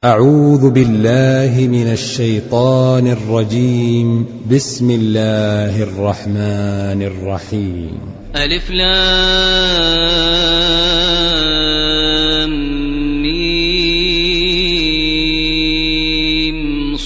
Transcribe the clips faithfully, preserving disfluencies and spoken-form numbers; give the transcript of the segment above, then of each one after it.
أعوذ بالله من الشيطان الرجيم. بسم الله الرحمن الرحيم. ألف لام ميم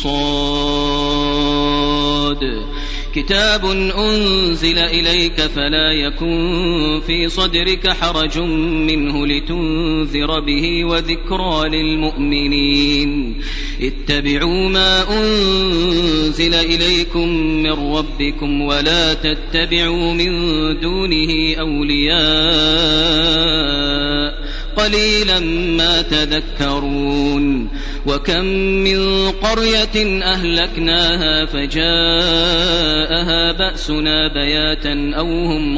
صاد كتاب أنزل إليك فلا يكن في صدرك حرج منه لتنذر به وذكرى للمؤمنين. اتبعوا ما أنزل إليكم من ربكم ولا تتبعوا من دونه أولياء قليلا ما تذكرون. وكم من قرية أهلكناها فجاءها بأسنا بياتا أو هم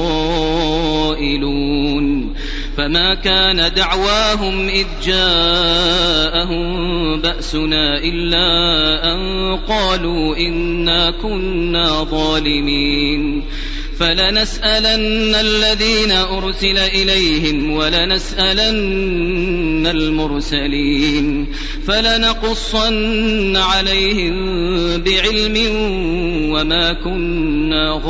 قائلون فما كان دعواهم إذ جاءهم بأسنا إلا أن قالوا إنا كنا ظالمين. فلنسألن الذين أرسل إليهم ولنسألن المرسلين فلنقصن عليهم بعلم وما كنا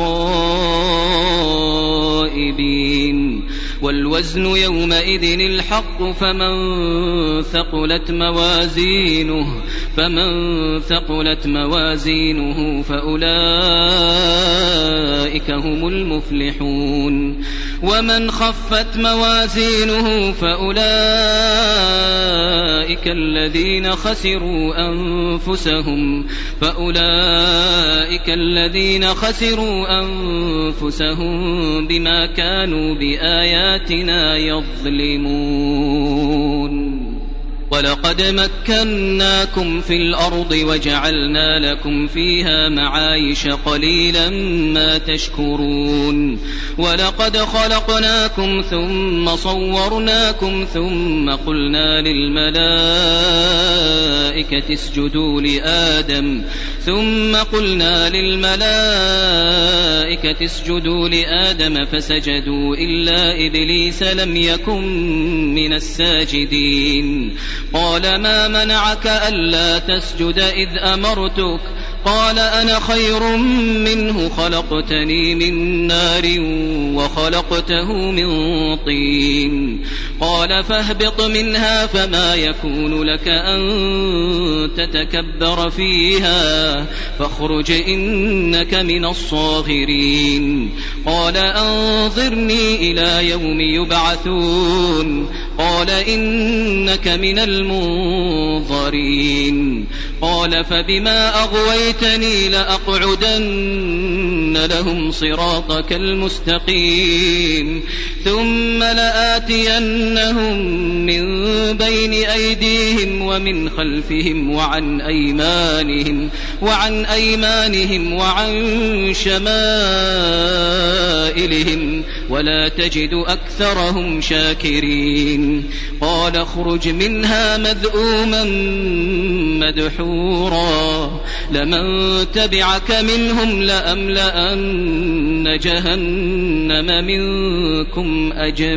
غائبين. والوزن يومئذ الحق فمن ثقلت موازينه فمن ثقلت موازينه فأولئك هم المفلحون. ومن خفت موازينه فأولئك الذين خسروا أنفسهم فأولئك الذين خسروا أنفسهم بما كانوا بآياتنا يظلمون. ولقد مكناكم في الأرض وجعلنا لكم فيها معايش قليلا ما تشكرون. ولقد خلقناكم ثم صورناكم ثم قلنا للملائكة اسجدوا لآدم ثم قلنا للملائكة اسجدوا لآدم فسجدوا إلا إبليس لم يكن من الساجدين. قال ما منعك ألا تسجد إذ أمرتك؟ قال أنا خير منه خلقتني من نار وخلقته من طين. قال فاهبط منها فما يكون لك أن تتكبر فيها فاخرج إنك من الصاغرين. قال أنظرني إلى يوم يبعثون. قال إنك من المنظرين. قال فبما أغويتني لأقعدن لهم صراطك المستقيم ثم لآتينهم من بين أيديهم ومن خلفهم وعن أيمانهم وعن أيمانهم وعن شمائلهم ولا تجد أكثرهم شاكرين. قال اخرج منها مذءوما مدحورا لمن تبعك منهم لأملأن جهنم منكم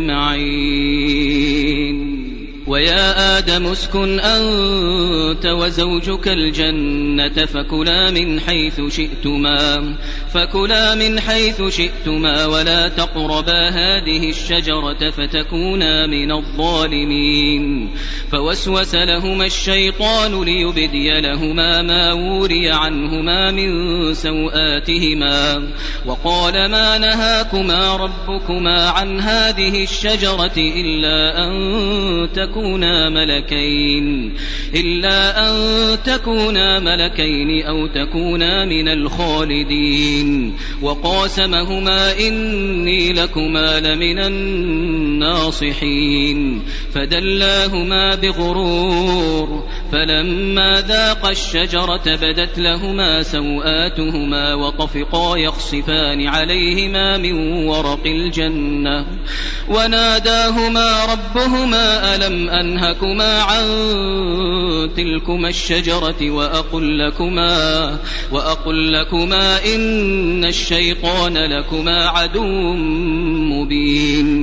أجمعين. ويا آدم اسكن أنت وزوجك الجنة فكلا من حيث شئتما فكلا من حيث شئتما ولا تقربا هذه الشجرة فتكونا من الظالمين. فوسوس لهما الشيطان ليبدي لهما ما وري عنهما من سوآتهما وقال ما نهاكما ربكما عن هذه الشجرة إلا أن تكونا ملكين إلا أن تكونا ملكين أو تكونا من الخالدين. وقاسمهما إني لكما لمن الناصحين. فدلاهما بغرور فلما ذاقا الشجرة بدت لهما سوآتهما وطفقا يخصفان عليهما من ورق الجنة وناداهما ربهما ألم أنهكما عن تلكما الشجرة وأقل لكما, وأقل لكما إن الشيطان لكما عدو مبين.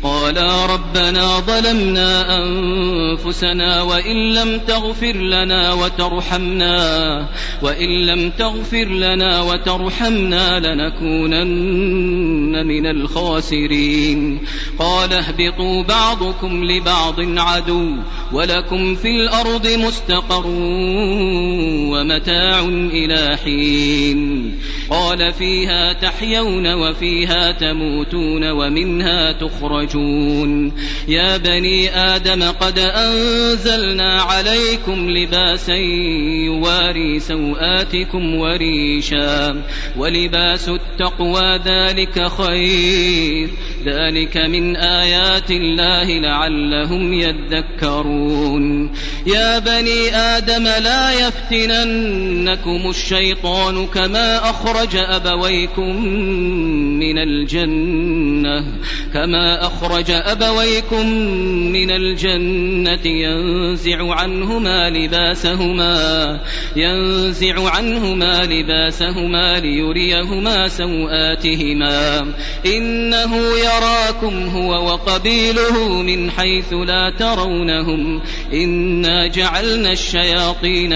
قالا ربنا ظلمنا أنفسنا وإن لم تغفر لنا وترحمنا وإن لم تغفر لنا وترحمنا لنكونن من الخاسرين قال اهبطوا بعضكم لبعض عدو ولكم في الأرض مستقر ومتاع إلى حين قال فيها تحيون وفيها تموتون ومنها تخرجون يا بني آدم قد أنزلنا عليكم لباسا يواري سوآتكم وريشا ولباس التقوى ذلك خير ذلك من آيات الله لعلهم يذكرون يا بني آدم لا يفتننكم الشيطان كما أخرج أبويكم من الجنة كما أخرج أبويكم من الجنة ينزع عنهما لباسهما ينزع عنهما لباسهما ليريهما سوآتهما إنه يراكم هو وقبيله من حيث لا ترونهم إنا جعلنا الشياطين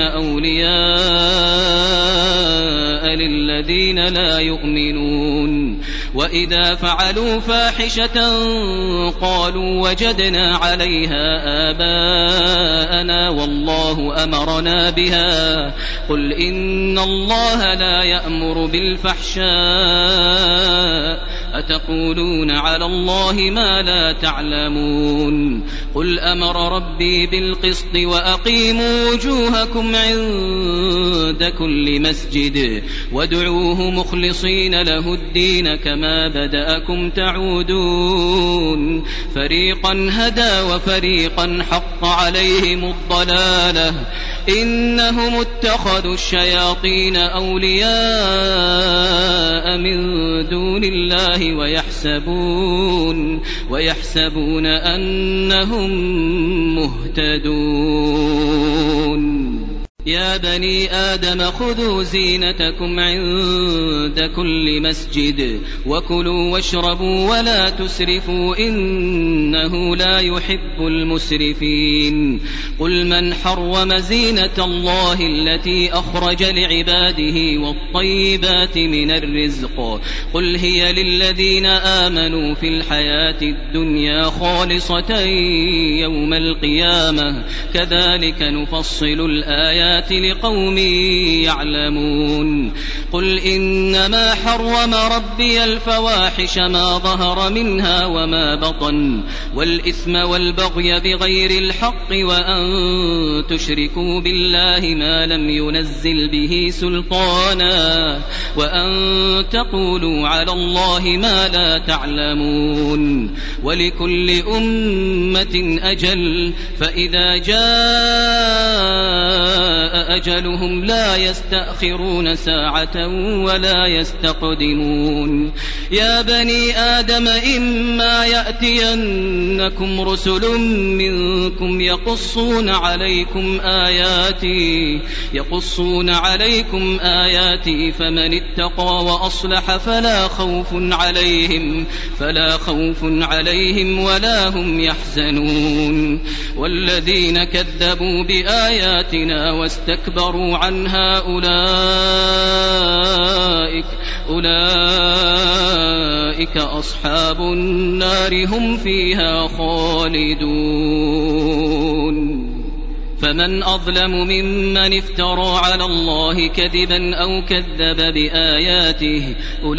أولياء للذين لا يؤمنون وإذا فعلوا فاحشة قالوا وجدنا عليها آباءنا والله أمرنا بها قل إن الله لا يأمر بالفحشاء أتقولون على الله ما لا تعلمون قل أمر ربي بالقسط وأقيموا وجوهكم عند كل مسجد وادعوه مخلصين له الدين كما بدأكم تعودون فريقا هدى وفريقا حق عليهم الضلالة إنهم اتخذوا الشياطين أولياء من دون الله ويحسبون ويحسبون أنهم مهتدون يا بني آدم خذوا زينتكم عند كل مسجد وكلوا واشربوا ولا تسرفوا إنه لا يحب المسرفين قل من حرم زينة الله التي أخرج لعباده والطيبات من الرزق قل هي للذين آمنوا في الحياة الدنيا خالصة يوم القيامة كذلك نفصل الآيات لقوم يعلمون قل إنما حرم ربي الفواحش ما ظهر منها وما بطن والإثم والبغي بغير الحق وأن تشركوا بالله ما لم ينزل به سلطانا وأن تقولوا على الله ما لا تعلمون ولكل أمة أجل فإذا جاء أجلهم لا يستأخرون ساعة ولا يستقدمون يا بني آدم إما يأتينكم رسل منكم يقصون عليكم آياتي يقصون عليكم آياتي فمن اتقى وأصلح فلا خوف عليهم فلا خوف عليهم ولا هم يحزنون والذين كذبوا بآياتنا واستكبروا عنها أولئك أولئك أصحاب النار هم فيها خالدون فمن أظلم ممن افترى على الله كذبا أو كذب بآياته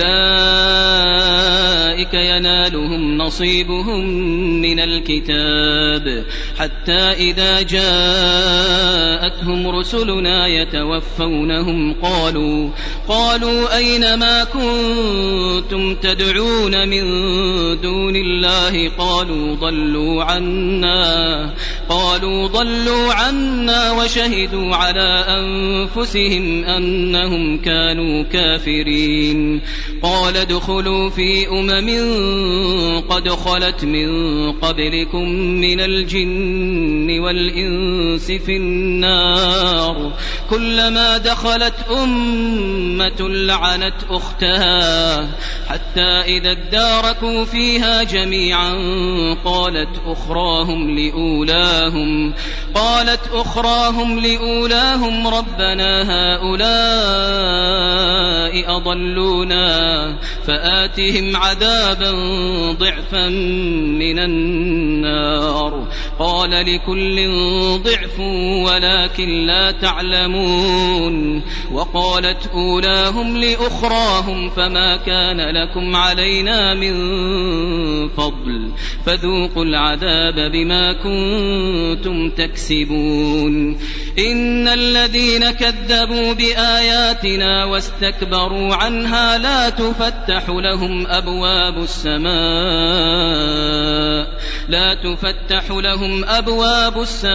أولئك ينالهم نصيبهم من الكتاب حتى إذا جاءتهم رسلنا يتوفونهم قالوا قالوا أين ما كنتم تدعون من دون الله قالوا ضلوا عنا قالوا ضلوا عنا وشهدوا على أنفسهم أنهم كانوا كافرين قال ادخلوا في أمم قد خلت من قبلكم من الجن والإنس في النار النار كلما دخلت أمة لعنت أختها حتى إذا اداركوا فيها جميعا قالت أخراهم لأولاهم قالت أخراهم لأولاهم ربنا هؤلاء أضلونا فآتهم عذابا ضعفا من النار قال لكل ضعف ولكن لا تعلمون وقالت أولاهم لأخراهم فما كان لكم علينا من فضل فذوقوا العذاب بما كنتم تكسبون إن الذين كذبوا بآياتنا واستكبروا عنها لا تفتح لهم أبواب السماء لا تفتح لهم أبواب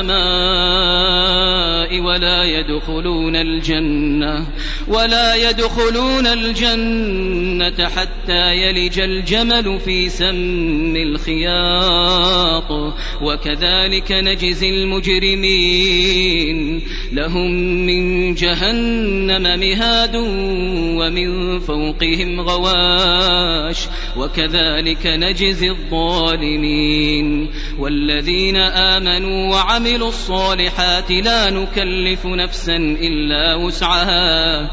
السماء ولا يدخلون الجنة ولا يدخلون الجنة حتى يلج الجمل في سم الخياط وكذلك نجزي المجرمين لهم من جهنم مهاد ومن فوقهم غواش وكذلك نجزي الظالمين والذين آمنوا وعملوا الصالحات لا نكلف نفسا إلا وسعها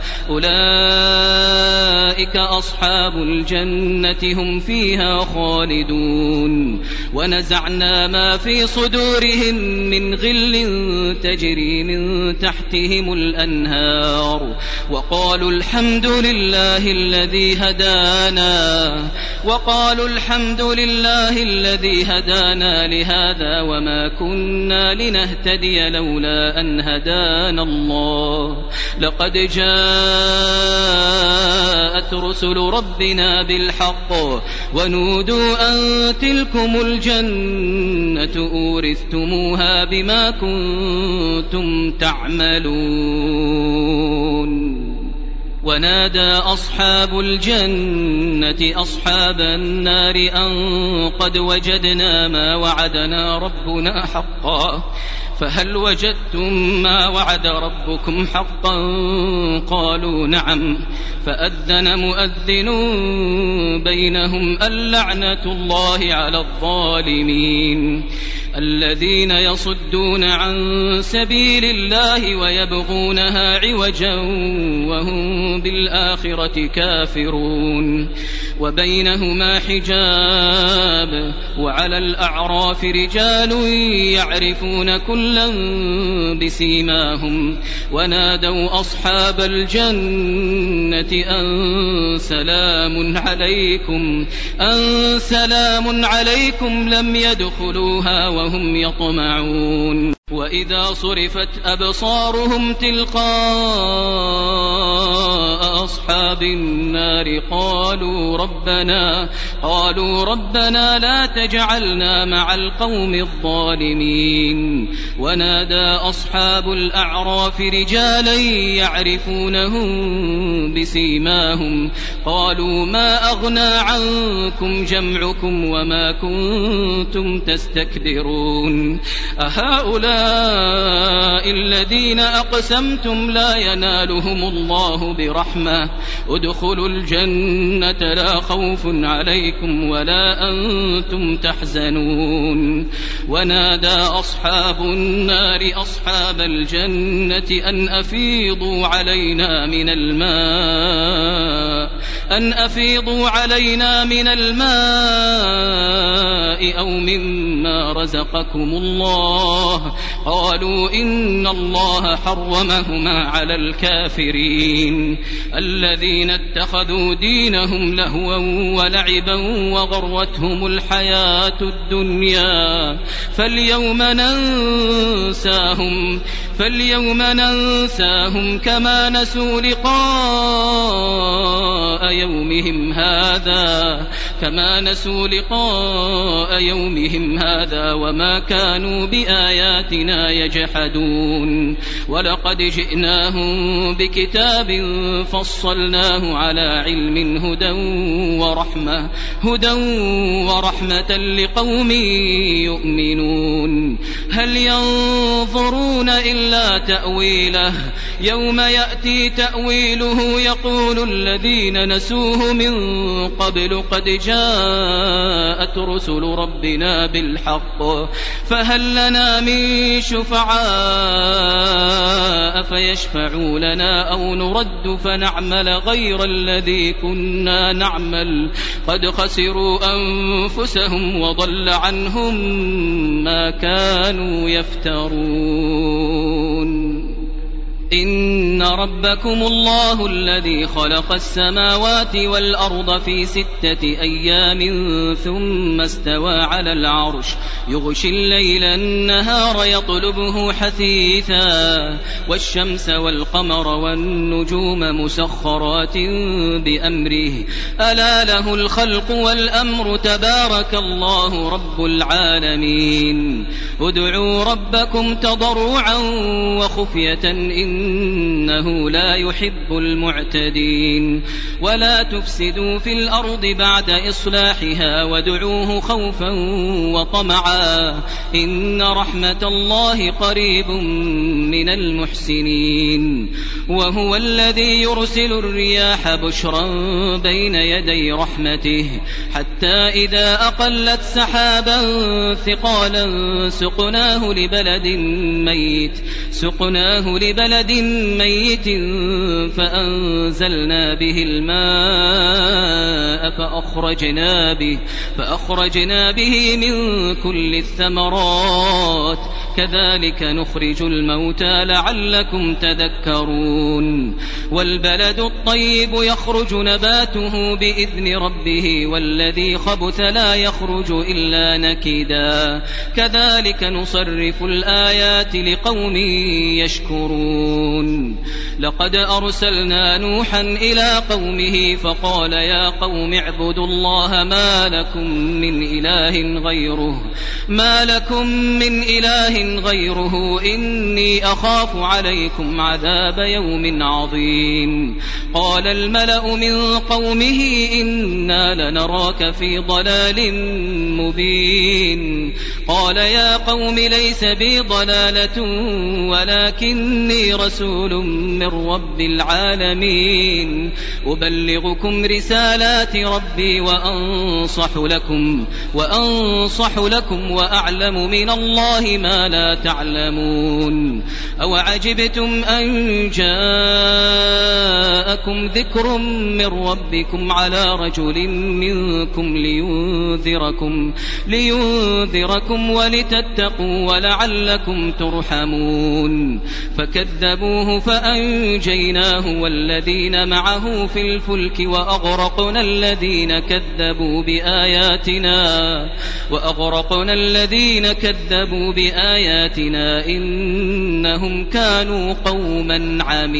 أولئك أصحاب الجنة هم فيها خالدون ونزعنا ما في صدورهم من غل تجري من تحتهم الأنهار وقالوا الحمد لله الذي هدانا وقالوا الحمد لله الذي هدانا لهذا وما كنا لنهتدي لولا أن هدانا الله لقد جاءت رسل ربنا بالحق ونودوا أن تلكم الجنة أورثتموها بما كنتم تعملون ونادى أصحاب الجنة أصحاب النار أن قد وجدنا ما وعدنا ربنا حقا فهل وجدتم ما وعد ربكم حقا قالوا نعم فأذن مؤذن بينهم اللعنة الله على الظالمين الذين يصدون عن سبيل الله ويبغونها عوجا وهم بالآخرة كافرون وبينهما حجاب وعلى الأعراف رجال يعرفون كلا بسيماهم ونادوا أصحاب الجنة أن سلام عليكم أن سلام عليكم لم يدخلوها وهم يطمعون وإذا صرفت أبصارهم تلقاء أصحاب النار قالوا ربنا قالوا ربنا لا تجعلنا مع القوم الظالمين ونادى أصحاب الأعراف رجالا يعرفونهم بسيماهم قالوا ما أغنى عنكم جمعكم وما كنتم تستكبرون أهؤلاء الذين أقسمتم لا ينالهم الله برحمة ادخلوا الجنة لا خوف عليكم ولا أنتم تحزنون ونادى أصحاب النار أصحاب الجنة أن أفيضوا علينا من الماء أن أفيضوا علينا من الماء أو مما رزقكم الله قالوا إن الله حرمهما على الكافرين الذين اتخذوا دينهم لهوا ولعبا وغرتهم الحياة الدنيا فاليوم ننساهم فاليوم ننساهم كما نسوا لقاء يومهم هذا كما نسوا لقاء يومهم هذا وما كانوا بآياتنا يجحدون ولقد جئناهم بكتاب فصلناه على علم هدى ورحمة هدى ورحمة لقوم يؤمنون هل ينظرون إلا تأويله يوم يأتي تأويله يقول الذين نسوه من قبل قد جاءت رسل ربنا بالحق فهل لنا من شفعاء فيشفعوا لنا أو نرد فنعمل غير الذي كنا نعمل قد خسروا أنفسهم وضل عنهم ما كانوا يفترون إن ربكم الله الذي خلق السماوات والأرض في ستة أيام ثم استوى على العرش يغشي الليل النهار يطلبه حثيثا والشمس والقمر والنجوم مسخرات بأمره ألا له الخلق والأمر تبارك الله رب العالمين ادعوا ربكم تضرعا وخفية إنه لا يحب المعتدين ولا تفسدوا في الأرض بعد إصلاحها وادعوه خوفا وطمعا إن رحمة الله قريب من المحسنين وهو الذي يرسل الرياح بشرا بين يدي رحمته حتى إذا أقلت سحابا ثقالا سقناه لبلد ميت سقناه لبلد ميت فأنزلنا به الماء فأخرجنا به, فأخرجنا به من كل الثمرات كذلك نخرج الموتى لعلكم تذكرون والبلد الطيب يخرج نباته بإذن ربه والذي خبث لا يخرج إلا نكدا كذلك نصرف الآيات لقوم يشكرون لقد أرسلنا نوحا إلى قومه فقال يا قوم اعبدوا الله ما لكم من إله غيره ما لكم من إله غيره إني أخاف عليكم عذاب يوم عظيم قال الملأ من قومه إنا لنراك في ضلال مبين قال يا قوم ليس بي ضلالة ولكني رسول من رب العالمين أبلغكم رسالات ربي وأنصح لكم وأنصح لكم وأعلم من الله ما لا تعلمون أو عجبتم أن جاءكم ذكر من ربكم على رجل منكم لينذركم لينذركم ولتتقوا ولعلكم ترحمون فكذبوه فأنجيناه والذين معه في الفلك وأغرقنا الذين كذبوا بآياتنا وأغرقنا الذين كذبوا بآياتنا إنهم كانوا قوما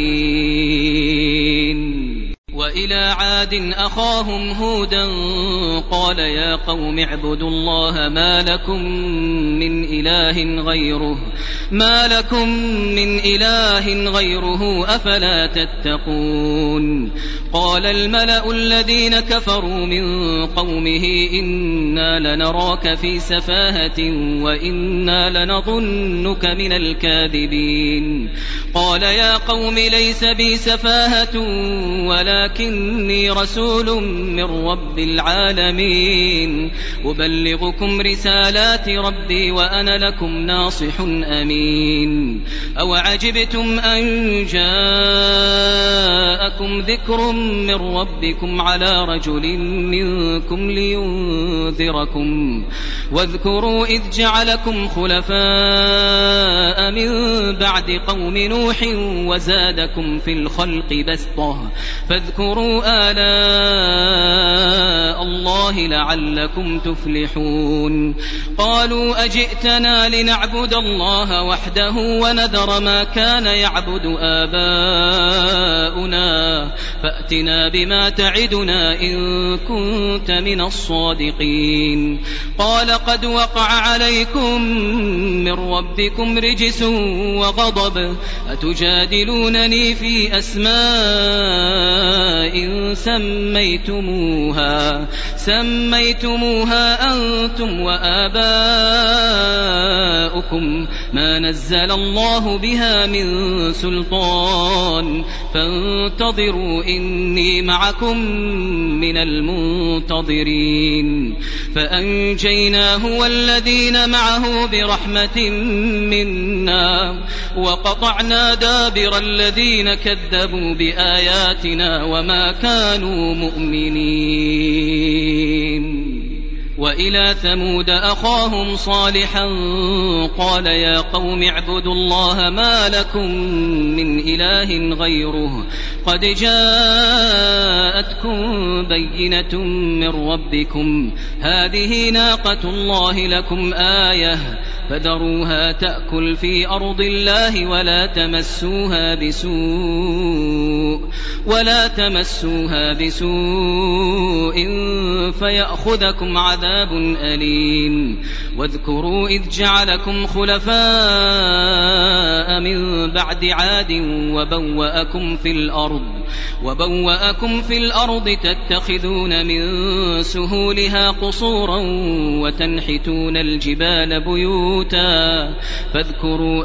عمين وإلى عاد أخاهم هودا قال يا قوم اعبدوا الله ما لكم من إله غيره ما لكم من إله غيره أفلا تتقون قال الملأ الذين كفروا من قومه إنا لنراك في سفاهة وإنا لنظنك من الكاذبين قال يا قوم ليس بي سفاهة ولكني رسول من رب العالمين أبلغكم رسالات ربي وأنا لكم ناصح أمين أو عجبتم أن جاءكم ذكر من ربكم على رجل منكم لينذركم واذكروا إذ جعلكم خلفاء من بعد قوم نوح وزادكم في الخلق بسطة فاذكروا فاذكروا آلاء الله لعلكم تفلحون. قالوا أجئتنا لنعبد الله وحده ونذر ما كان يعبد آباؤنا فأتنا بما تعدنا إن كنت من الصادقين. قال قد وقع عليكم من ربكم رجس وغضب أتجادلونني في أسماء سميتموها سميتموها أنتم وآباؤكم ما نزل الله بها من سلطان فانتظروا إني معكم من المنتظرين. فأنجيناه والذين معه برحمة منا وقطعنا دابر الذين كذبوا بآياتنا وما كانوا مؤمنين. وإلى ثمود أخاهم صالحا قال يا قوم اعبدوا الله ما لكم من إله غيره قد جاءتكم بينة من ربكم هذه ناقة الله لكم آية فذروها تأكل في أرض الله ولا تمسوها بسوء ولا تمسوها بسوء فيأخذكم عذاب أليم. واذكروا إذ جعلكم خلفاء من بعد عاد وبوأكم في الأرض وبوأكم في الأرض تتخذون من سهولها قصورا وتنحتون الجبال بيوتا فاذكروا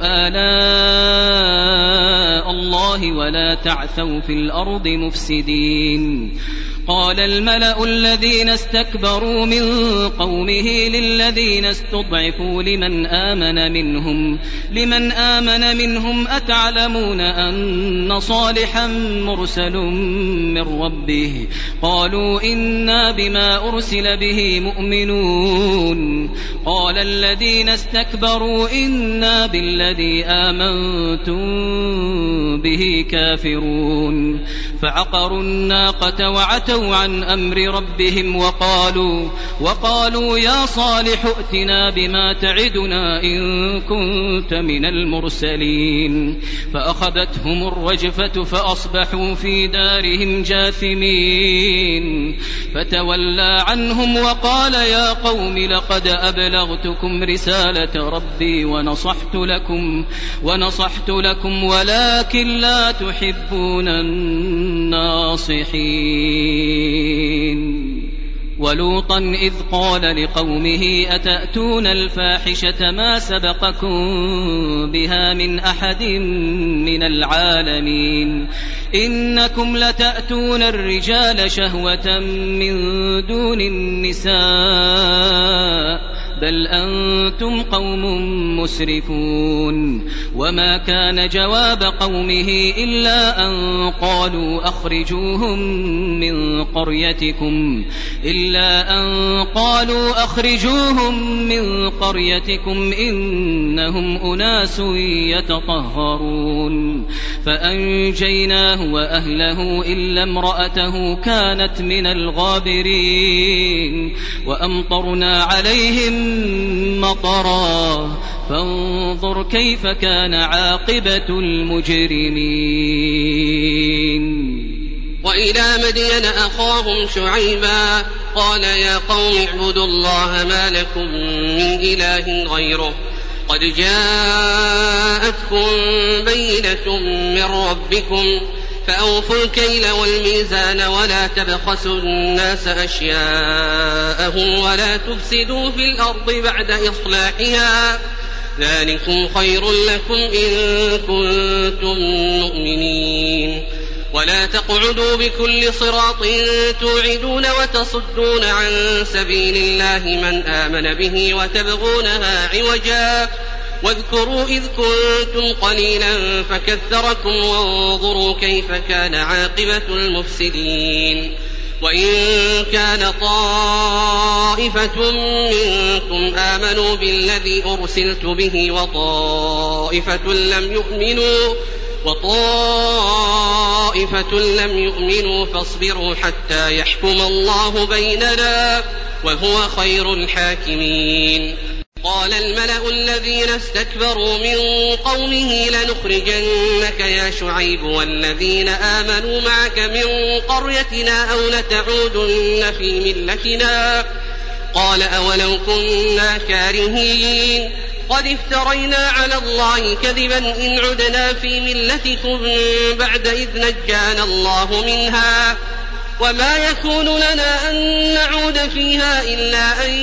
آلاء الله ولا تعثوا في الأرض مفسدين. قال الملأ الذين استكبروا من قومه للذين استضعفوا لمن آمن منهم لمن آمن منهم أتعلمون أن صالحا مرسل من ربه قالوا إنا بما أرسل به مؤمنون. قال الذين استكبروا إنا بالذي آمنتم به كافرون. فعقروا الناقة وعتوا عن أمر ربهم وقالوا, وقالوا يا صالح ائتنا بما تعدنا إن كنت من المرسلين. فأخذتهم الرجفة فأصبحوا في دارهم جاثمين. فتولى عنهم وقال يا قوم لقد أبلغتكم رسالة ربي ونصحت لكم, ونصحت لكم ولكن لا تحبون الناصحين. ولوطا إذ قال لقومه أتأتون الفاحشة ما سبقكم بها من أحد من العالمين إنكم لتأتون الرجال شهوة من دون النساء بل أنتم قوم مسرفون. وما كان جواب قومه إلا أن قالوا أخرجوهم من قريتكم إلا أن قالوا أخرجوهم من قريتكم إنهم أناس يتطهرون. فأنجيناه وأهله إلا امرأته كانت من الغابرين. وأمطرنا عليهم مطرا فانظر كيف كان عاقبة المجرمين. وإلى مدين أخاهم شعيبا قال يا قوم اعبدوا الله ما لكم من إله غيره قد جاءتكم بينة من ربكم فأوفوا الكيل والميزان ولا تبخسوا الناس أشياءهم ولا تفسدوا في الأرض بعد إصلاحها ذلكم خير لكم إن كنتم مؤمنين. ولا تقعدوا بكل صراط توعدون وتصدون عن سبيل الله من آمن به وتبغونها عوجا واذكروا إذ كنتم قليلا فكثركم وانظروا كيف كان عاقبة المفسدين. وإن كان طائفة منكم آمنوا بالذي أرسلت به وطائفة لم يؤمنوا وطائفة طائفة لم يؤمنوا فاصبروا حتى يحكم الله بيننا وهو خير الحاكمين. قال الملأ الذين استكبروا من قومه لنخرجنك يا شعيب والذين آمنوا معك من قريتنا أو لتعودن في ملتنا. قال أولو كنا كارهين قد افترينا على الله كذبا إن عدنا في ملتكم بعد إذ نجانا الله منها وما يكون لنا أن نعود فيها إلا أن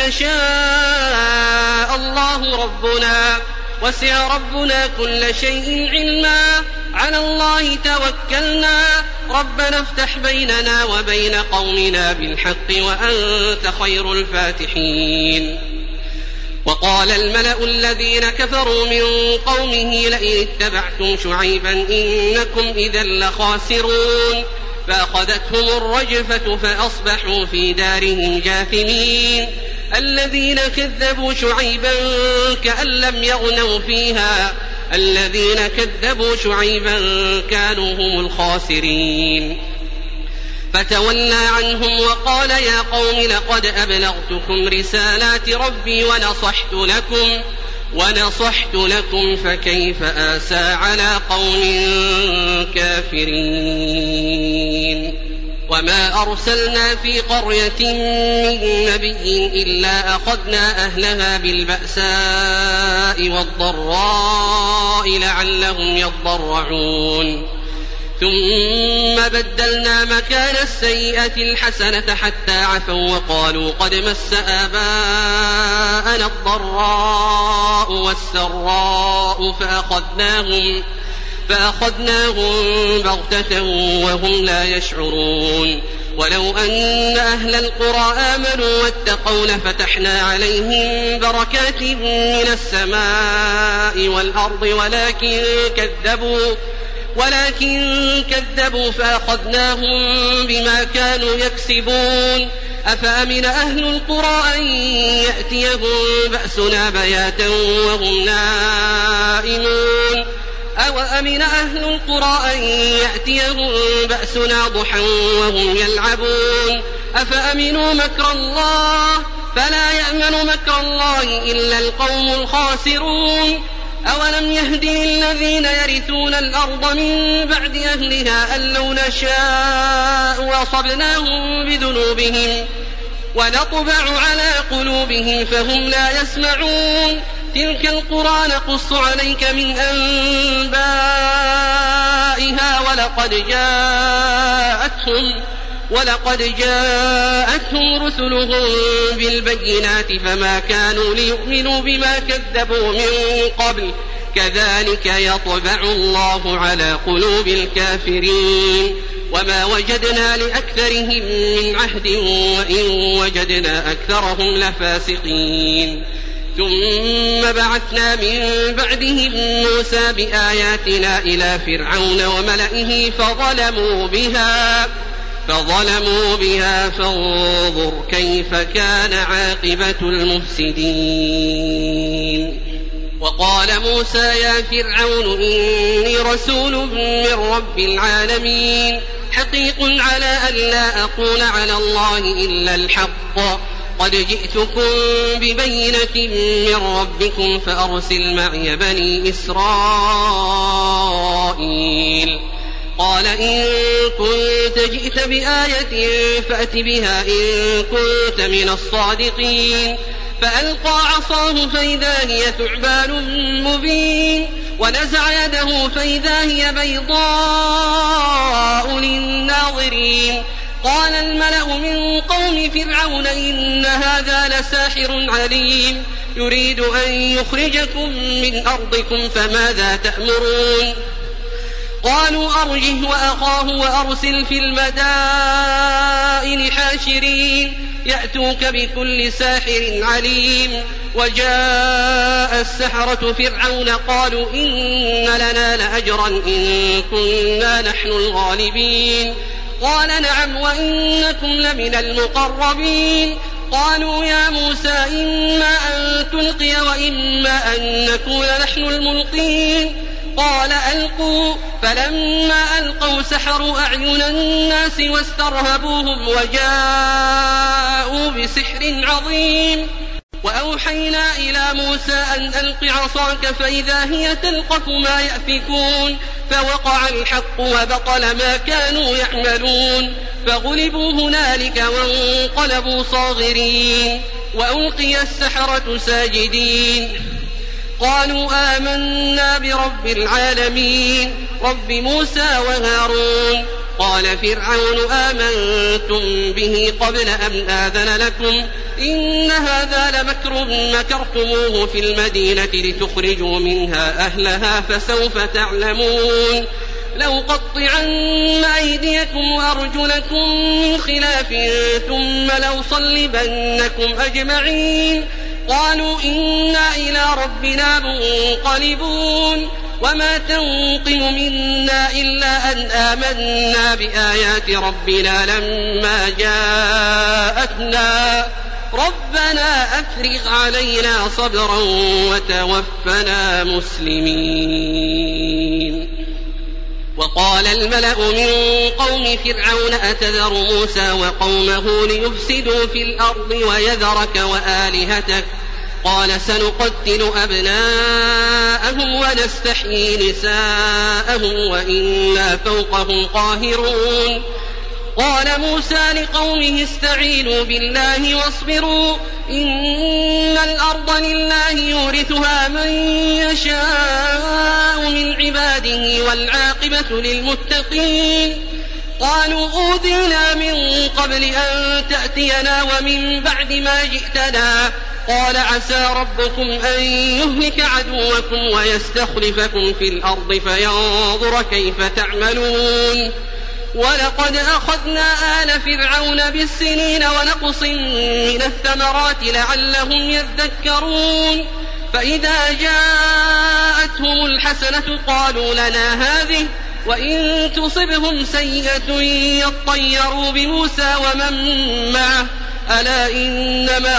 يشاء الله ربنا وسع ربنا كل شيء علما على الله توكلنا ربنا افتح بيننا وبين قومنا بالحق وأنت خير الفاتحين. وقال الملأ الذين كفروا من قومه لئن اتبعتم شعيبا إنكم إذا لخاسرون فأخذتهم الرجفة فأصبحوا في دارهم جاثمين. الذين كذبوا شعيبا كأن لم يغنوا فيها الذين كذبوا شعيبا كانوا هم الخاسرين. فتولى عنهم وقال يا قوم لقد أبلغتكم رسالات ربي ونصحت لكم ونصحت لكم فكيف آسى على قوم كافرين. وما أرسلنا في قرية من نبي إلا أخذنا أهلها بالبأساء والضراء لعلهم يضرعون ثم بدلنا مكان السيئة الحسنة حتى عفوا وقالوا قد مس آباءنا الضراء والسراء فأخذناهم فأخذناهم بغتة وهم لا يشعرون. ولو أن أهل القرى آمنوا واتقوا لفتحنا عليهم بركات من السماء والأرض ولكن كذبوا ولكن كذبوا فأخذناهم بما كانوا يكسبون. أفأمن أهل القرى أن يأتيهم بأسنا بياتا وهم نائمون أو أمن أهل القرى أن يأتيهم بأسنا ضحى وهم يلعبون أفأمنوا مكر الله فلا يأمن مكر الله إلا القوم الخاسرون. أولم يهد للذين يرثون الأرض من بعد أهلها أن لو نشاء وأصبناهم بذنوبهم ونطبع على قلوبهم فهم لا يسمعون. تلك القرى نقص عليك من أنبائها ولقد جاءتهم ولقد جاءتهم رسلهم بالبينات فما كانوا ليؤمنوا بما كذبوا من قبل كذلك يطبع الله على قلوب الكافرين. وما وجدنا لأكثرهم من عهد وإن وجدنا أكثرهم لفاسقين. ثم بعثنا من بعدهم موسى بآياتنا إلى فرعون وملئه فظلموا بها فظلموا بها فانظر كيف كان عاقبة المفسدين. وقال موسى يا فرعون إني رسول من رب العالمين حقيق على أن لا أقول على الله إلا الحق قد جئتكم ببينة من ربكم فأرسل معي بني إسرائيل. قال إن كنت جئت بآية فأت بها إن كنت من الصادقين. فألقى عصاه فإذا هي ثعبان مبين ونزع يده فإذا هي بيضاء للناظرين. قال الملأ من قوم فرعون إن هذا لساحر عليم يريد أن يخرجكم من أرضكم فماذا تأمرون. قالوا أرجه وأخاه وأرسل في المدائن حاشرين يأتوك بكل ساحر عليم. وجاء السحرة فرعون قالوا إن لنا لأجرا إن كنا نحن الغالبين. قال نعم وإنكم لمن المقربين. قالوا يا موسى إما أن تلقي وإما أن نكون نحن الملقين. قال ألقوا فلما ألقوا سحروا أعين الناس واسترهبوهم وجاءوا بسحر عظيم وأوحينا إلى موسى أن ألق عصاك فإذا هي تلقف ما يأفكون فوقع الحق وبطل ما كانوا يعملون فغلبوا هنالك وانقلبوا صاغرين وألقي السحرة ساجدين قالوا آمنا برب العالمين رب موسى وهارون قال فرعون آمنتم به قبل أن آذن لكم إن هذا لمكر مكرتموه في المدينة لتخرجوا منها أهلها فسوف تعلمون لأقطعن أيديكم وأرجلكم من خلاف ثم لأصلبنكم أجمعين قالوا إنا إلى ربنا منقلبون وما تنقم منا إلا أن آمنا بآيات ربنا لما جاءتنا ربنا أفرغ علينا صبرا وتوفنا مسلمين. وقال الملأ من قوم فرعون أتذر موسى وقومه ليفسدوا في الأرض ويذرك وآلهتك قال سنقتل أبناءهم ونستحيي نساءهم وإنا فوقهم قاهرون. قال موسى لقومه استعينوا بالله واصبروا إن الأرض لله يورثها من يشاء من عباده والعاقبة للمتقين. قالوا أوذينا من قبل أن تأتينا ومن بعد ما جئتنا قال عسى ربكم أن يهلك عدوكم ويستخلفكم في الأرض فينظر كيف تعملون. ولقد أخذنا آل فرعون بالسنين ونقص من الثمرات لعلهم يذكرون فإذا جاءتهم الحسنة قالوا لنا هذه وإن تصبهم سيئة يطيروا بموسى ومن معه ألا إنما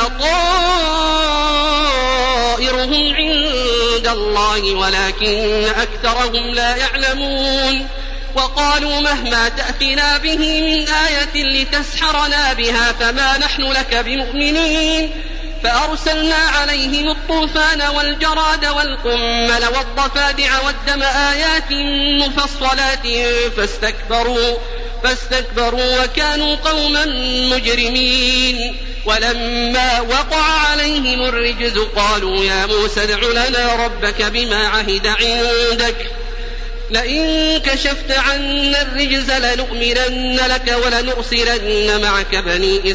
طائرهم عند الله ولكن أكثرهم لا يعلمون. وقالوا مهما تأتنا به من آية لتسحرنا بها فما نحن لك بمؤمنين. فأرسلنا عليهم الطوفان والجراد والقمل والضفادع والدم آيات مفصلات فاستكبروا, فاستكبروا وكانوا قوما مجرمين. ولما وقع عليهم الرجز قالوا يا موسى ادع لنا ربك بما عهد عندك لئن كشفت عنا الرجز لنؤمنن لك ولنرسلن معك بني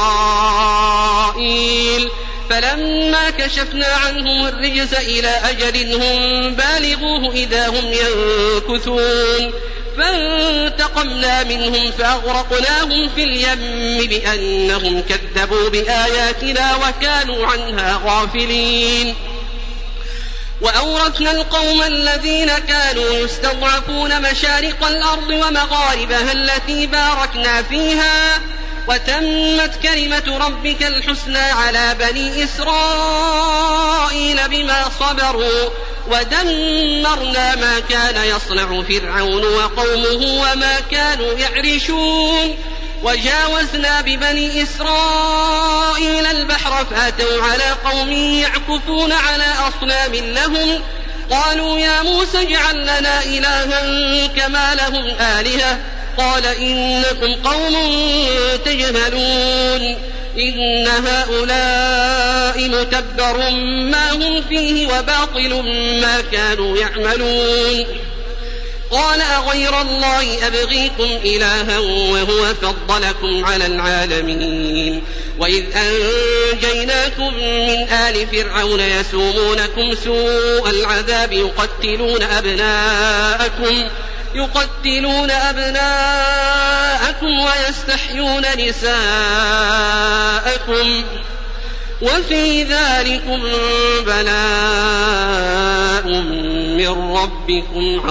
إسرائيل. فلما كشفنا عنهم الرجز إلى أجل هم بالغوه إذا هم ينكثون فانتقمنا منهم فأغرقناهم في اليم بأنهم كذبوا بآياتنا وكانوا عنها غافلين. وأورثنا القوم الذين كانوا يستضعفون مشارق الأرض ومغاربها التي باركنا فيها وتمت كلمة ربك الحسنى على بني إسرائيل بما صبروا ودمرنا ما كان يصنع فرعون وقومه وما كانوا يعرشون. وجاوزنا ببني إسرائيل البحر فأتوا على قوم يعكفون على أصنام لهم قالوا يا موسى اجعل لنا إلها كما لهم آلهة قال إنكم قوم تجهلون إن هؤلاء متبر ما هم فيه وباطل ما كانوا يعملون. قال أغير الله أبغيكم إلها وهو فضلكم على العالمين. وإذ أنجيناكم من آل فرعون يسومونكم سوء العذاب يقتلون أبناءكم يقتلون أبناءكم ويستحيون نساءكم وفي ذلكم بلاء من ربكم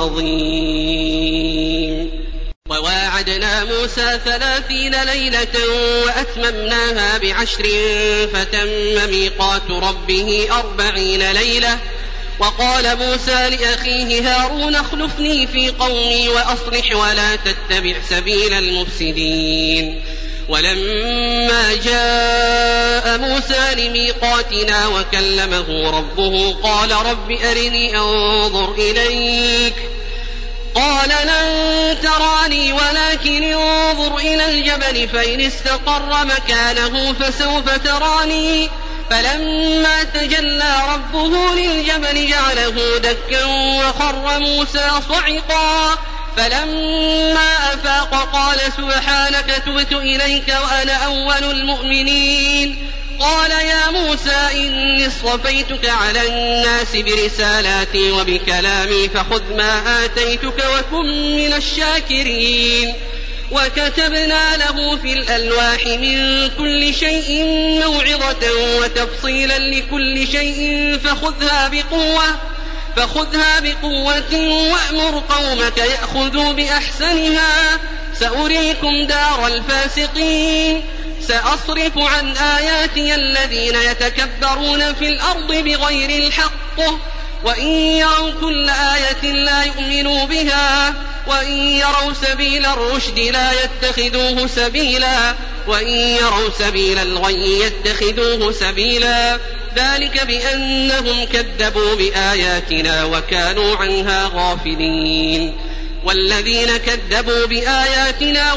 عظيم. وواعدنا موسى ثلاثين ليلة وأتممناها بعشر فتم ميقات ربه أربعين ليلة وقال موسى لأخيه هارون اخلفني في قومي وأصلح ولا تتبع سبيل المفسدين. ولما جاء موسى لميقاتنا وكلمه ربه قال رب أرني أنظر إليك قال لن تراني ولكن انظر إلى الجبل فإن استقر مكانه فسوف تراني. فلما تجلى ربه للجبل جعله دكا وخر موسى صعقا. فلما أفاق قال سبحانك تبت إليك وأنا أول المؤمنين. قال يا موسى إني اصطفيتك على الناس برسالاتي وبكلامي فخذ ما آتيتك وكن من الشاكرين. وكتبنا له في الألواح من كل شيء موعظة وتفصيلا لكل شيء فخذها بقوة فخذها بقوة وأمر قومك يأخذوا بأحسنها سأريكم دار الفاسقين. سأصرف عن آياتي الذين يتكبرون في الأرض بغير الحق وإن يروا كل آية لا يؤمنوا بها وإن يروا سبيل الرشد لا يتخذوه سبيلا وإن يروا سبيل الغي يتخذوه سبيلا. ذلك بأنهم كذبوا بآياتنا وكانوا عنها غافلين. والذين كذبوا بآياتنا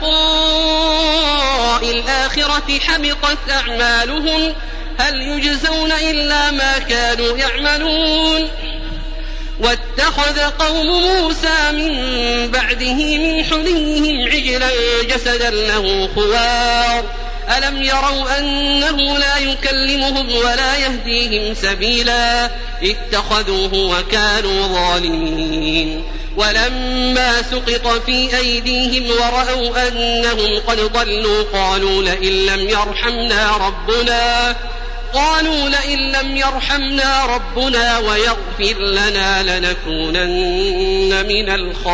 ولقاء الآخرة حبطت أعمالهم هل يجزون إلا ما كانوا يعملون. واتخذ قوم موسى من بعده من حليهم عجلا جسدا له خوار ألم يروا أنه لا يكلمهم ولا يهديهم سبيلا اتخذوه وكانوا ظالمين. ولما سقط في أيديهم ورأوا أنهم قد ضلوا قالوا لئن لم يرحمنا ربنا قالوا لئن لم يرحمنا ربنا ويغفر لنا لنكونن من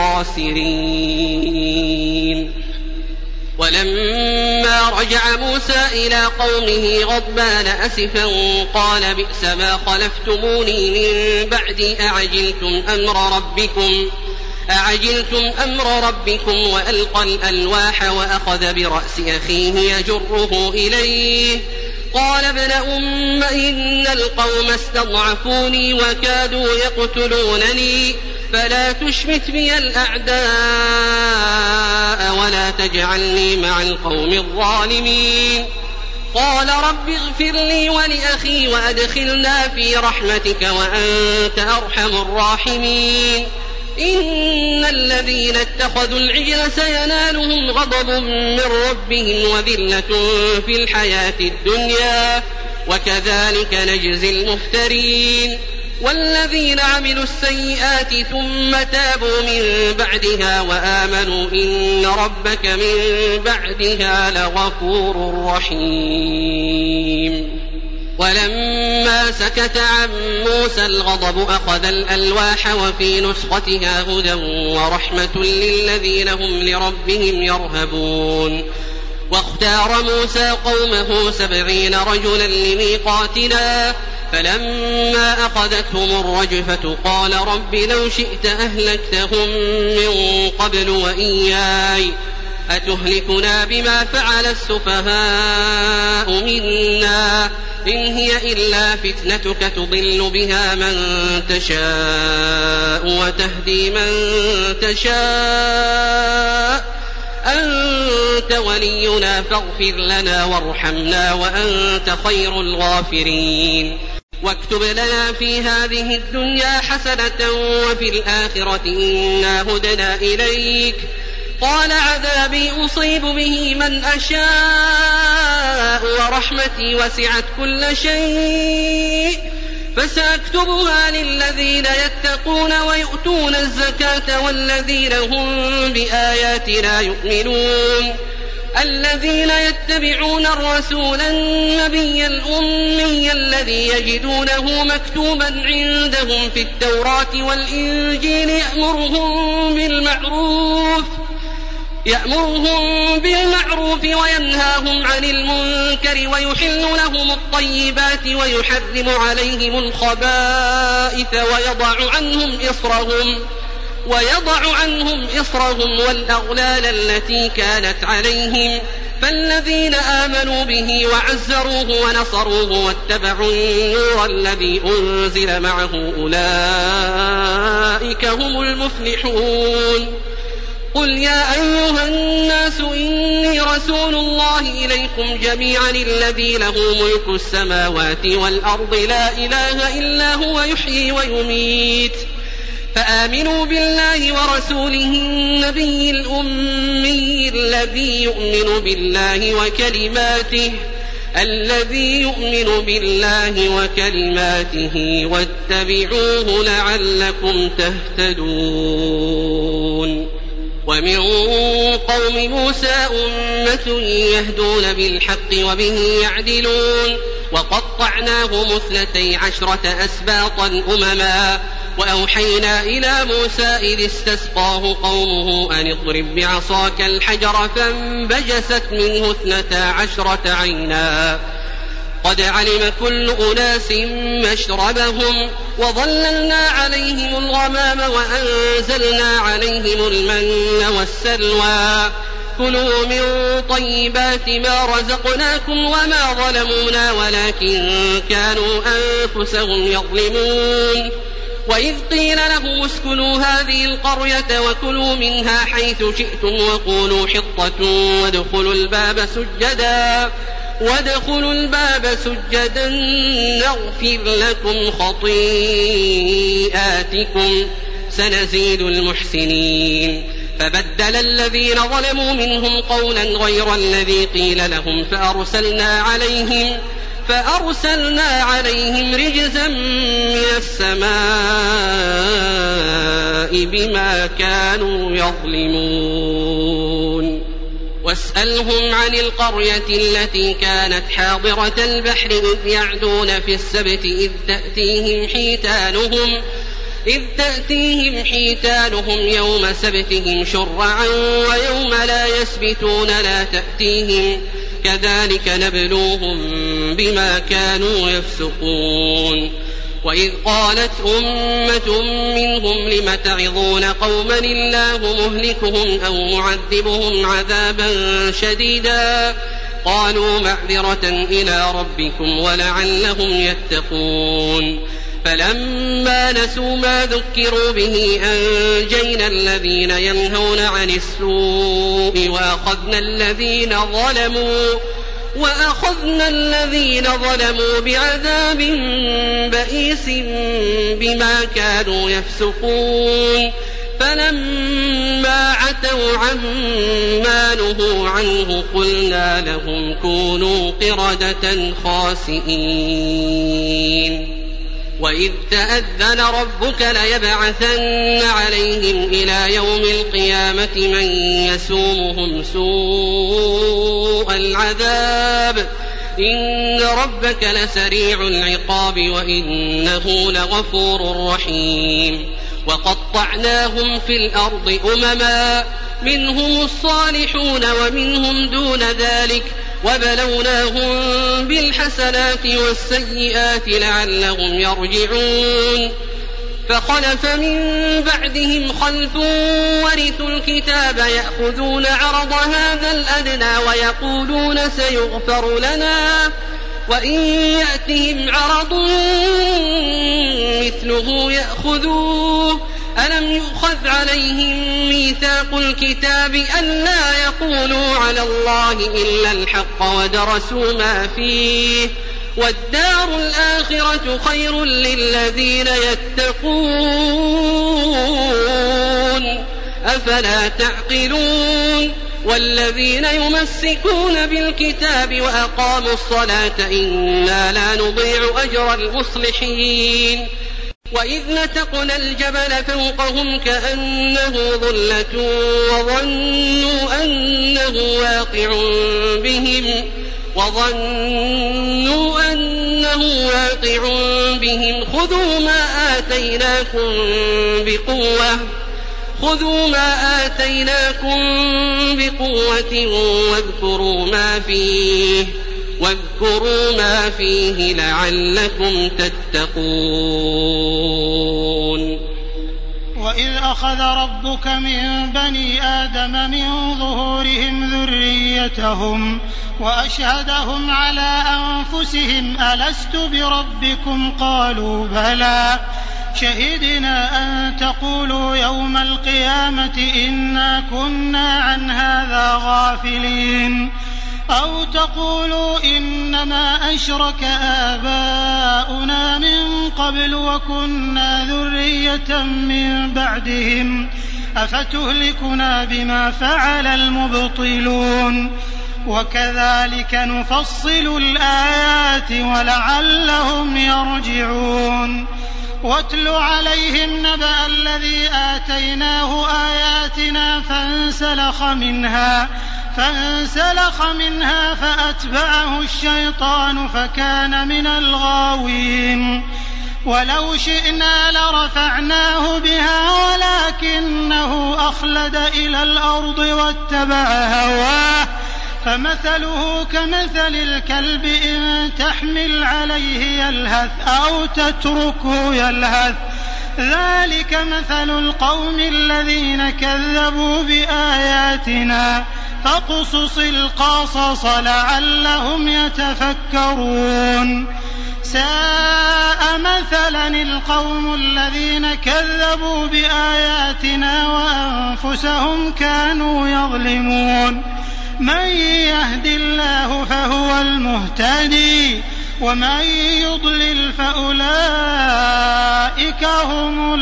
الخاسرين. ولما رجع موسى إلى قومه غضبان أسفا قال بئس ما خلفتموني من بعدي أعجلتم أمر ربكم أعجلتم أمر ربكم وألقى الألواح وأخذ برأس أخيه يجره إليه قال ابن أم إن القوم استضعفوني وكادوا يقتلونني فلا تشمت بي الأعداء ولا تجعلني مع القوم الظالمين. قال رب اغفر لي ولأخي وأدخلنا في رحمتك وأنت أرحم الراحمين. إن الذين اتخذوا العجل سينالهم غضب من ربهم وذلة في الحياة الدنيا وكذلك نجزي المفترين. والذين عملوا السيئات ثم تابوا من بعدها وآمنوا إن ربك من بعدها لغفور رحيم. ولما سكت عن موسى الغضب أخذ الألواح وفي نسختها هدى ورحمة للذين هم لربهم يرهبون. واختار موسى قومه سبعين رجلا لميقاتنا فلما أخذتهم الرجفة قال رب لو شئت أهلكتهم من قبل وإياي أتهلكنا بما فعل السفهاء منا إن هي إلا فتنتك تضل بها من تشاء وتهدي من تشاء أنت ولينا فاغفر لنا وارحمنا وأنت خير الغافرين. واكتب لنا في هذه الدنيا حسنة وفي الآخرة إنا هدنا إليك. قال عذابي أصيب به من أشاء ورحمتي وسعت كل شيء فسأكتبها للذين يتقون ويؤتون الزكاة والذين هم بآياتنا يؤمنون. الذين يتبعون الرسول النبي الأمي الذي يجدونه مكتوبا عندهم في التوراة والإنجيل يأمرهم بالمعروف يأمرهم بالمعروف وينهاهم عن المنكر ويحل لهم الطيبات ويحرم عليهم الخبائث ويضع عنهم إصرهم ويضع عنهم إصرهم والأغلال التي كانت عليهم فالذين آمنوا به وعزروه ونصروه واتبعوا النور الذي أنزل معه أولئك هم المفلحون. قل يا أيها الناس إني رسول الله إليكم جميعا الذي له ملك السماوات والأرض لا إله إلا هو يحيي ويميت فآمنوا بالله ورسوله النبي الأمي الذي يؤمن بالله وكلماته الذي يؤمن بالله وكلماته واتبعوه لعلكم تهتدون. ومن قوم موسى أمة يهدون بالحق وبه يعدلون وقطعناهم اثنتي عشرة أسباطا أمما وأوحينا إلى موسى إذ استسقاه قومه أن اضرب بعصاك الحجر فانبجست منه اثنتا عشرة عينا قد علم كل أناس مشربهم وظللنا عليهم الغمام وأنزلنا عليهم المن والسلوى كلوا من طيبات ما رزقناكم وما ظلمونا ولكن كانوا أنفسهم يظلمون. وإذ قيل لهم اسكنوا هذه القرية وكلوا منها حيث شئتم وقولوا حطة وادخلوا الباب سجدا وادخلوا الباب سجدا نغفر لكم خطيئاتكم سنزيد المحسنين. فبدل الذين ظلموا منهم قولا غير الذي قيل لهم فأرسلنا عليهم فأرسلنا عليهم رجزا من السماء بما كانوا يظلمون. واسألهم عن القرية التي كانت حاضرة البحر إذ يعدون في السبت إذ تأتيهم حيتانهم إذ تأتيهم حيتانهم يوم سبتهم شرعا ويوم لا يسبتون لا تأتيهم كذلك نبلوهم بما كانوا يفسقون. وإذ قالت أمة منهم لم تعظون قوما الله مهلكهم أو معذبهم عذابا شديدا قالوا معذرة إلى ربكم ولعلهم يتقون. فلما نسوا ما ذكروا به أنجينا الذين ينهون عن السوء وأخذنا الذين ظلموا وأخذنا الذين ظلموا بعذاب بئيس بما كانوا يفسقون. فلما عتوا عما نهوا عنه قلنا لهم كونوا قردة خاسئين. وإذ تأذن ربك ليبعثن عليهم إلى يوم القيامة من يسومهم سوء العذاب إن ربك لسريع العقاب وإنه لغفور رحيم. وقطعناهم في الأرض أمما منهم الصالحون ومنهم دون ذلك وبلوناهم بالحسنات والسيئات لعلهم يرجعون. فخلف من بعدهم خلف ورثوا الكتاب يأخذون عرض هذا الأدنى ويقولون سيغفر لنا وإن يأتهم عرض مثله يأخذوه ألم يؤخذ عليهم ميثاق الكتاب ألا يقولوا على الله إلا الحق ودرسوا ما فيه والدار الآخرة خير للذين يتقون أفلا تعقلون. والذين يمسكون بالكتاب وأقاموا الصلاة إنا لا نضيع أجر المصلحين. وإذ نتقنا الجبل فوقهم كأنه ظلة وظنوا أنه واقع بهم وظنوا أنه واقع بهم خذوا ما آتيناكم بقوة خذوا ما آتيناكم بقوة واذكروا ما فيه واذكروا ما فيه لعلكم تتقون. وإذ أخذ ربك من بني آدم من ظهورهم ذريتهم وأشهدهم على أنفسهم ألست بربكم قالوا بلى شهدنا أن تقولوا يوم القيامة إنا كنا عن هذا غافلين أو تقولوا إنما أشرك آباؤنا من قبل وكنا ذرية من بعدهم أفتهلكنا بما فعل المبطلون. وكذلك نفصل الآيات ولعلهم يرجعون. واتل عليهم نبأ الذي آتيناه آياتنا فانسلخ منها فانسلخ منها فأتبعه الشيطان فكان من الغاوين. ولو شئنا لرفعناه بها ولكنه أخلد إلى الأرض واتبع هواه فمثله كمثل الكلب إن تحمل عليه يلهث أو تتركه يلهث ذلك مثل القوم الذين كذبوا بآياتنا فاقصص القصص لعلهم يتفكرون. ساء مثلا القوم الذين كذبوا بآياتنا وأنفسهم كانوا يظلمون. من يهد الله فهو المهتدي ومن يضلل فأولئك هم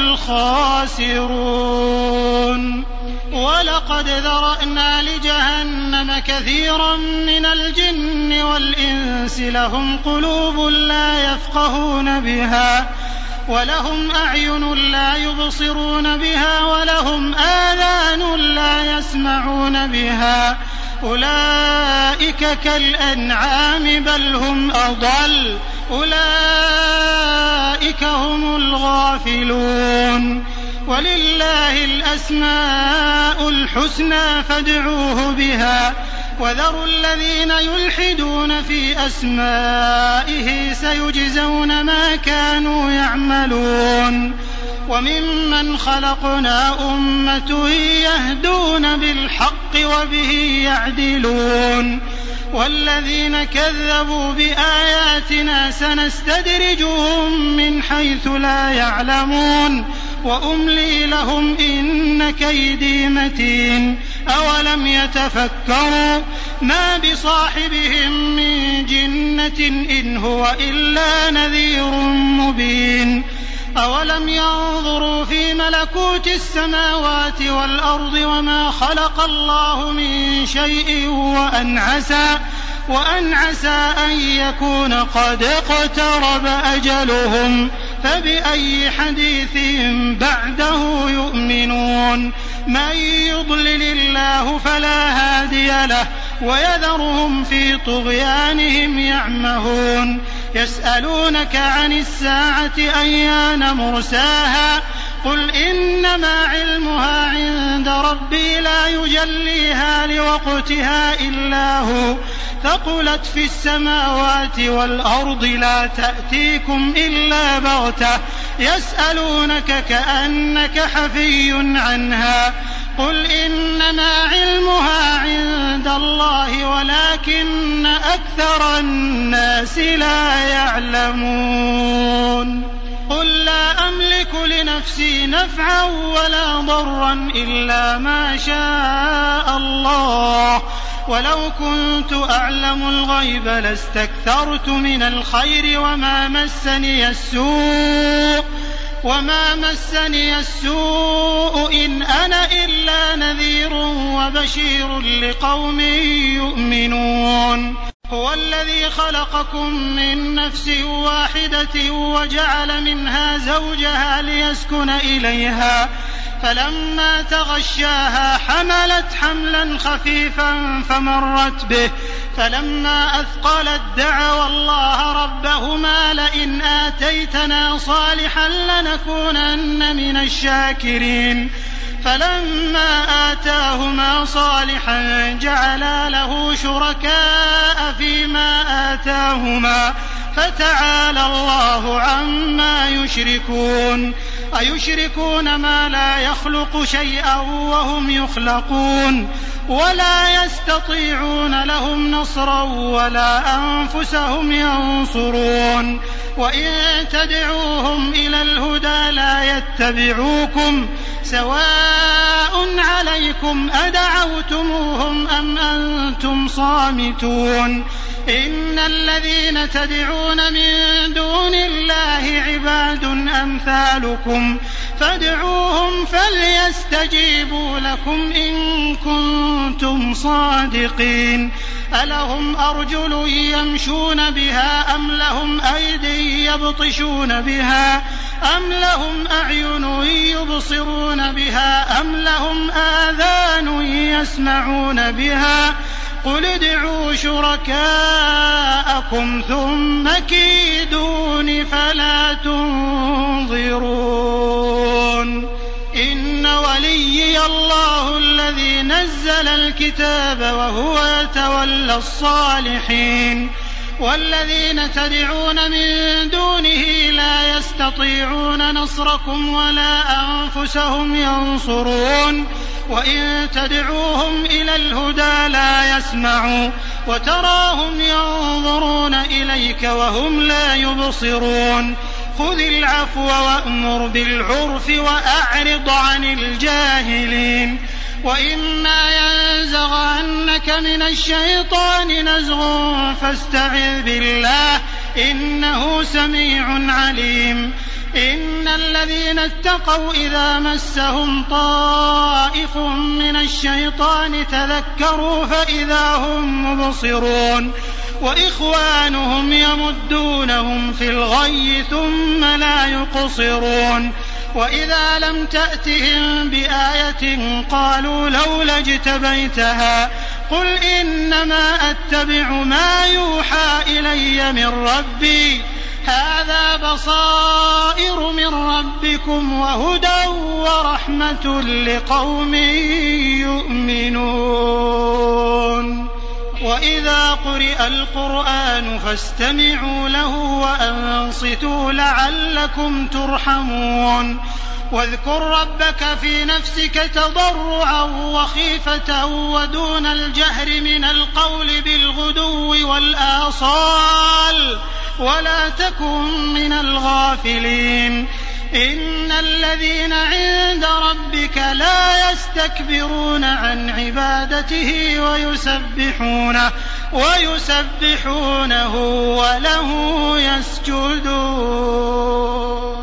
الخاسرون. ولقد ذرأنا لجهنم كثيرا من الجن والإنس لهم قلوب لا يفقهون بها ولهم أعين لا يبصرون بها ولهم آذان لا يسمعون بها أولئك كالأنعام بل هم أضل أولئك هم الغافلون. ولله الأسماء الحسنى فادعوه بها وذروا الذين يلحدون في أسمائه سيجزون ما كانوا يعملون. وممن خلقنا أمة يهدون بالحق وبه يعدلون. والذين كذبوا بآياتنا سنستدرجهم من حيث لا يعلمون وأملي لهم إن كيدي متين. أولم يتفكروا ما بصاحبهم من جنة إن هو إلا نذير مبين. أولم ينظروا في ملكوت السماوات والأرض وما خلق الله من شيء وأن عسى, وأن عسى أن يكون قد اقترب أجلهم فبأي حديث بعده يؤمنون. من يضلل الله فلا هادي له ويذرهم في طغيانهم يعمهون. يسألونك عن الساعة أيان مرساها قل إنما علمها عند ربي لا يجليها لوقتها إلا هو ثقلت في السماوات والأرض لا تأتيكم إلا بغتة يسألونك كأنك حفي عنها قل إنما علمها عند الله ولكن أكثر الناس لا يعلمون. قل لا أملك لنفسي نفعا ولا ضرا إلا ما شاء الله ولو كنت أعلم الغيب لاستكثرت من الخير وما مسني السوء وما مسني السوء إن أنا إلا نذير وبشير لقوم يؤمنون. هو الذي خلقكم من نفس واحدة وجعل منها زوجها ليسكن إليها فلما تغشاها حملت حملا خفيفا فمرت به فلما أثقلت دعوا الله ربهما لئن آتيتنا صالحا لنكونن من الشاكرين فلما آتاهما صالحا جعلا له شركاء فيما آتاهما فتعالى الله عما يشركون أيشركون ما لا يخلق شيئا وهم يخلقون ولا يستطيعون لهم نصرا ولا أنفسهم ينصرون وإن تدعوهم إلى الهدى لا يتبعوكم سواء عليكم أدعوتموهم أم أنتم صامتون إن الذين تدعون من دون الله عباد أمثالكم فادعوهم فليستجيبوا لكم إن كنتم صادقين ألهم أرجل يمشون بها أم لهم أيدي يبطشون بها أم لهم أعين يبصرون بها أم لهم آذان يسمعون بها قل ادعوا شركاءكم ثم كيدون فلا تنظرون إن وليي الله الذي نزل الكتاب وهو يتولى الصالحين والذين تدعون من دونه لا يستطيعون نصركم ولا أنفسهم ينصرون وإن تدعوهم إلى الهدى لا يسمعوا وتراهم ينظرون إليك وهم لا يبصرون خذ العفو وأمر بالعرف وأعرض عن الجاهلين وإما ينزغنك من الشيطان نزغ فاستعذ بالله إنه سميع عليم إن الذين اتقوا إذا مسهم طائف من الشيطان تذكروا فإذا هم مبصرون وإخوانهم يمدونهم في الغي ثم لا يقصرون وإذا لم تأتهم بآية قالوا لولا اجتبيتها قل إنما أتبع ما يوحى إلي من ربي هذا بصائر من ربكم وهدى ورحمة لقوم يؤمنون وإذا قرئ القرآن فاستمعوا له وأنصتوا لعلكم ترحمون واذكر ربك في نفسك تضرعا وخيفة ودون الجهر من القول بالغدو والآصال ولا تكن من الغافلين إن الذين عند ربك لا يستكبرون عن عبادته ويسبحونه ويسبحونه وله يسجدون.